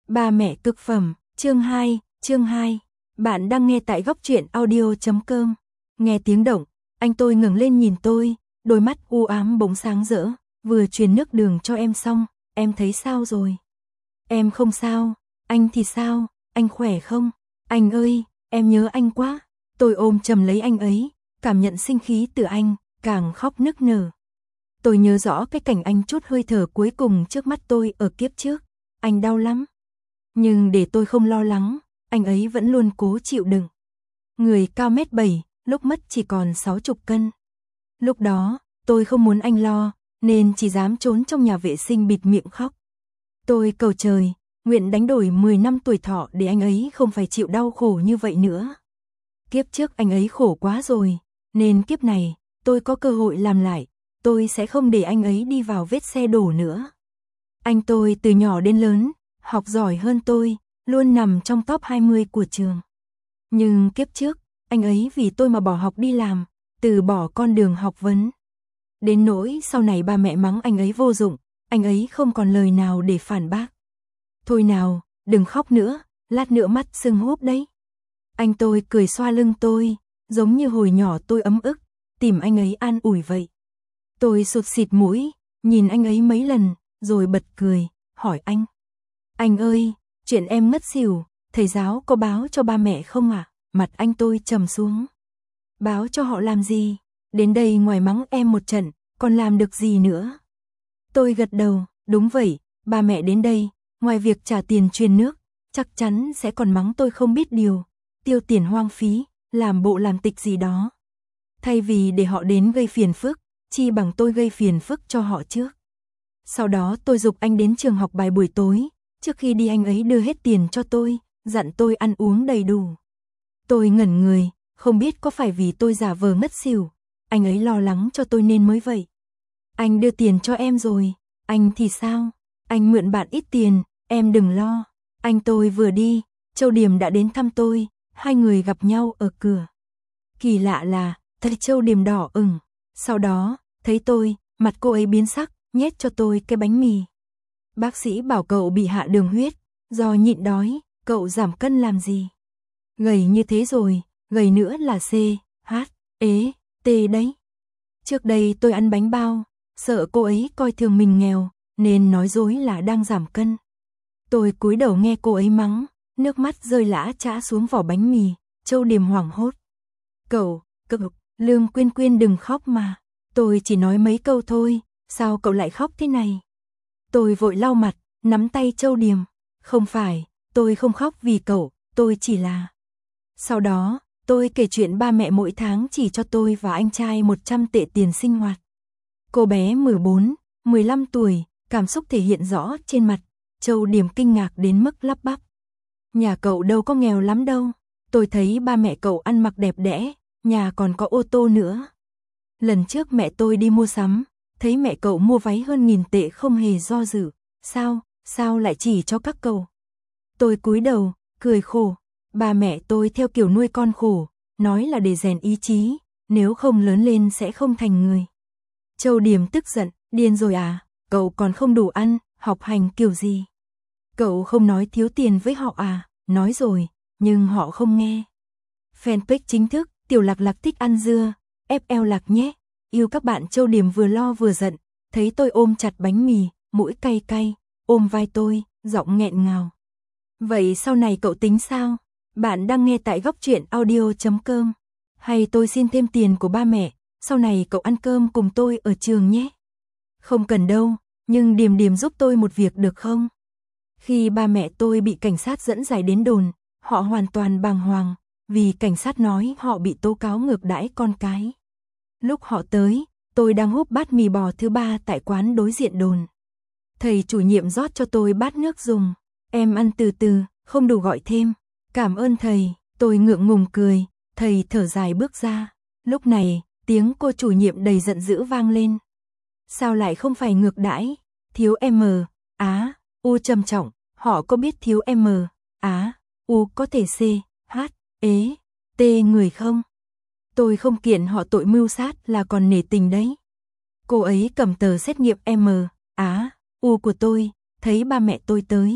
Ba mẹ cực phẩm, chương 2. Bạn đang nghe tại góc truyện audio.com. Nghe tiếng động, anh tôi ngẩng lên nhìn tôi, đôi mắt u ám bỗng sáng rỡ, vừa truyền nước đường cho em xong, em thấy sao rồi? Em không sao, anh thì sao, anh khỏe không? Anh ơi, em nhớ anh quá. Tôi ôm chầm lấy anh ấy, cảm nhận sinh khí từ anh, càng khóc nức nở. Tôi nhớ rõ cái cảnh anh trút hơi thở cuối cùng trước mắt tôi ở kiếp trước, anh đau lắm. Nhưng để tôi không lo lắng, anh ấy vẫn luôn cố chịu đựng. Người cao 1m7, lúc mất chỉ còn 60 cân. Lúc đó, tôi không muốn anh lo, nên chỉ dám trốn trong nhà vệ sinh bịt miệng khóc. Tôi cầu trời, nguyện đánh đổi 10 năm tuổi thọ để anh ấy không phải chịu đau khổ như vậy nữa. Kiếp trước anh ấy khổ quá rồi, nên kiếp này, tôi có cơ hội làm lại, tôi sẽ không để anh ấy đi vào vết xe đổ nữa. Anh tôi từ nhỏ đến lớn, học giỏi hơn tôi, luôn nằm trong top 20 của trường. Nhưng kiếp trước, anh ấy vì tôi mà bỏ học đi làm, từ bỏ con đường học vấn. Đến nỗi sau này ba mẹ mắng anh ấy vô dụng, anh ấy không còn lời nào để phản bác. Thôi nào, đừng khóc nữa, lát nữa mắt sưng húp đấy. Anh tôi cười xoa lưng tôi, giống như hồi nhỏ tôi ấm ức, tìm anh ấy an ủi vậy. Tôi sụt xịt mũi, nhìn anh ấy mấy lần, rồi bật cười, hỏi anh. Anh ơi, chuyện em ngất xỉu, thầy giáo có báo cho ba mẹ không ạ? Mặt anh tôi trầm xuống. Báo cho họ làm gì? Đến đây ngoài mắng em một trận, còn làm được gì nữa? Tôi gật đầu, đúng vậy, ba mẹ đến đây, ngoài việc trả tiền truyền nước, chắc chắn sẽ còn mắng tôi không biết điều, tiêu tiền hoang phí, làm bộ làm tịch gì đó. Thay vì để họ đến gây phiền phức, chi bằng tôi gây phiền phức cho họ trước. Sau đó tôi giục anh đến trường học bài buổi tối, trước khi đi anh ấy đưa hết tiền cho tôi, dặn tôi ăn uống đầy đủ. Tôi ngẩn người, không biết có phải vì tôi giả vờ ngất xỉu, anh ấy lo lắng cho tôi nên mới vậy. Anh đưa tiền cho em rồi, anh thì sao? Anh mượn bạn ít tiền, em đừng lo. Anh tôi vừa đi, Châu Điềm đã đến thăm tôi, hai người gặp nhau ở cửa. Kỳ lạ là, thấy Châu Điềm đỏ ửng, sau đó, thấy tôi, mặt cô ấy biến sắc, nhét cho tôi cái bánh mì. Bác sĩ bảo cậu bị hạ đường huyết, do nhịn đói, cậu giảm cân làm gì? Gầy như thế rồi, gầy nữa là C, H, E, T đấy. Trước đây tôi ăn bánh bao, sợ cô ấy coi thường mình nghèo, nên nói dối là đang giảm cân. Tôi cúi đầu nghe cô ấy mắng, nước mắt rơi lã chã xuống vỏ bánh mì, Châu Điềm hoảng hốt. Cậu, Lương Quyên Quyên đừng khóc mà, tôi chỉ nói mấy câu thôi, sao cậu lại khóc thế này? Tôi vội lau mặt, nắm tay Châu Điềm, không phải, tôi không khóc vì cậu, tôi chỉ là... Sau đó, tôi kể chuyện ba mẹ mỗi tháng chỉ cho tôi và anh trai 100 tệ tiền sinh hoạt. Cô bé 14, 15 tuổi, cảm xúc thể hiện rõ trên mặt, Châu Điềm kinh ngạc đến mức lắp bắp. Nhà cậu đâu có nghèo lắm đâu, tôi thấy ba mẹ cậu ăn mặc đẹp đẽ, nhà còn có ô tô nữa. Lần trước mẹ tôi đi mua sắm, thấy mẹ cậu mua váy hơn 1000 tệ không hề do dự, sao lại chỉ cho các cậu? Tôi cúi đầu, cười khổ, ba mẹ tôi theo kiểu nuôi con khổ, nói là để rèn ý chí, nếu không lớn lên sẽ không thành người. Châu Điềm tức giận, điên rồi à, cậu còn không đủ ăn, học hành kiểu gì? Cậu không nói thiếu tiền với họ à? Nói rồi, nhưng họ không nghe. Fanpage chính thức, Tiểu Lạc Lạc thích ăn dưa, FL Lạc nhé. Yêu các bạn. Châu Điềm vừa lo vừa giận, thấy tôi ôm chặt bánh mì, mũi cay cay, ôm vai tôi, giọng nghẹn ngào. Vậy sau này cậu tính sao? Bạn đang nghe tại góc truyện audio.com. Hay tôi xin thêm tiền của ba mẹ, sau này cậu ăn cơm cùng tôi ở trường nhé. Không cần đâu, nhưng Điềm Điềm giúp tôi một việc được không? Khi ba mẹ tôi bị cảnh sát dẫn giải đến đồn, họ hoàn toàn bàng hoàng, vì cảnh sát nói họ bị tố cáo ngược đãi con cái. Lúc họ tới, tôi đang húp bát mì bò thứ 3 tại quán đối diện đồn. Thầy chủ nhiệm rót cho tôi bát nước dùng. Em ăn từ từ, không đủ gọi thêm. Cảm ơn thầy, tôi ngượng ngùng cười, thầy thở dài bước ra. Lúc này, tiếng cô chủ nhiệm đầy giận dữ vang lên. Sao lại không phải ngược đãi? Thiếu M, Á, U trầm trọng, họ có biết thiếu M, Á, U có thể C, H, E, T người không? Tôi không kiện họ tội mưu sát là còn nể tình đấy. Cô ấy cầm tờ xét nghiệm M, Á, U của tôi, thấy ba mẹ tôi tới,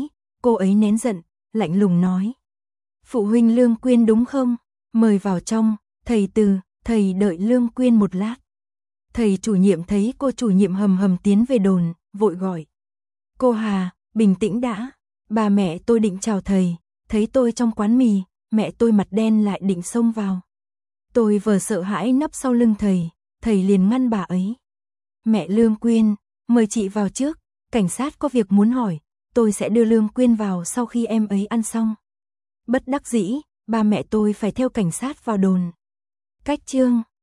Cô ấy nén giận, lạnh lùng nói. Phụ huynh Lương Quyên đúng không? Mời vào trong, thầy Từ, thầy đợi Lương Quyên một lát. Thầy chủ nhiệm thấy cô chủ nhiệm hầm hầm tiến về đồn, vội gọi. Cô Hà, bình tĩnh đã. Bà mẹ tôi định chào thầy, thấy tôi trong quán mì, mẹ tôi mặt đen lại định xông vào. Tôi vừa sợ hãi nấp sau lưng thầy liền ngăn bà ấy. Mẹ Lương Quyên, mời chị vào trước, cảnh sát có việc muốn hỏi, tôi sẽ đưa Lương Quyên vào sau khi em ấy ăn xong. Bất đắc dĩ, ba mẹ tôi phải theo cảnh sát vào đồn. Cách chương